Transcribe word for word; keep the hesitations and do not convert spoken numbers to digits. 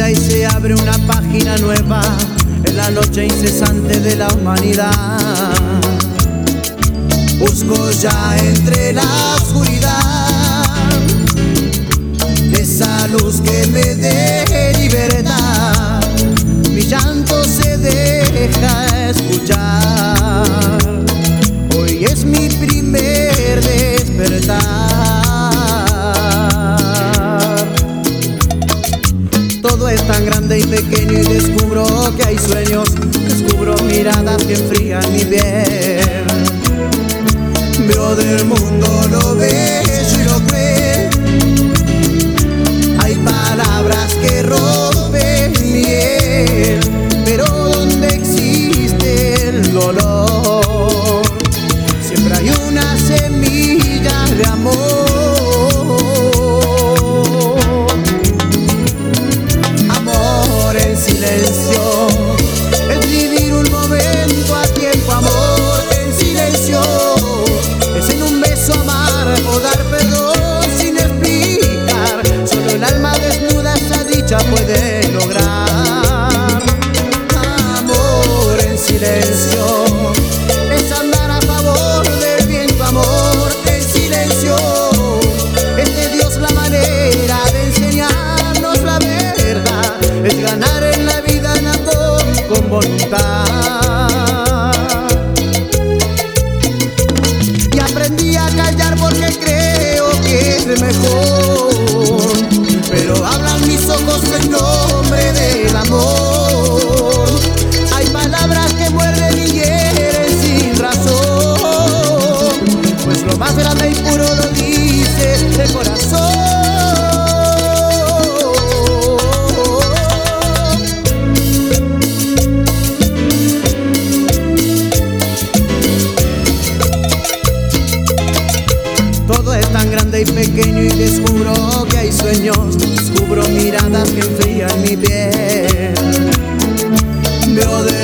vida y se abre una página nueva en la noche incesante de la humanidad. Busco ya entre la oscuridad esa luz que me dé libertad. Mi llanto se deja escuchar. Hoy es mi primer despertar. Todo es tan grande y pequeño y descubro que hay sueños. Descubro miradas que enfrían mi piel. Veo del mundo lo bello y lo cruel. Hay palabras que rompen mi piel, pero donde existe el dolor, siempre hay una semilla de amor. Amor en silencio es vivir un momento a tiempo. Amor en silencio es en un beso amar o dar perdón sin explicar. Solo el alma desnuda esa dicha puede lograr. Amor en silencio es andar a favor del viento. Amor en silencio es de Dios la manera de enseñarnos la verdad. Es ganar en la vida en amor con voluntad. Y aprendí a callar porque creo que es mejor, pero hablan mis ojos en nombre del amor. Hay palabras que muerden y hieren sin razón, pues lo más grande y puro lo dice el corazón. Todo es tan grande y pequeño y descubro que hay sueños. Descubro miradas que enfrían mi piel. Veo de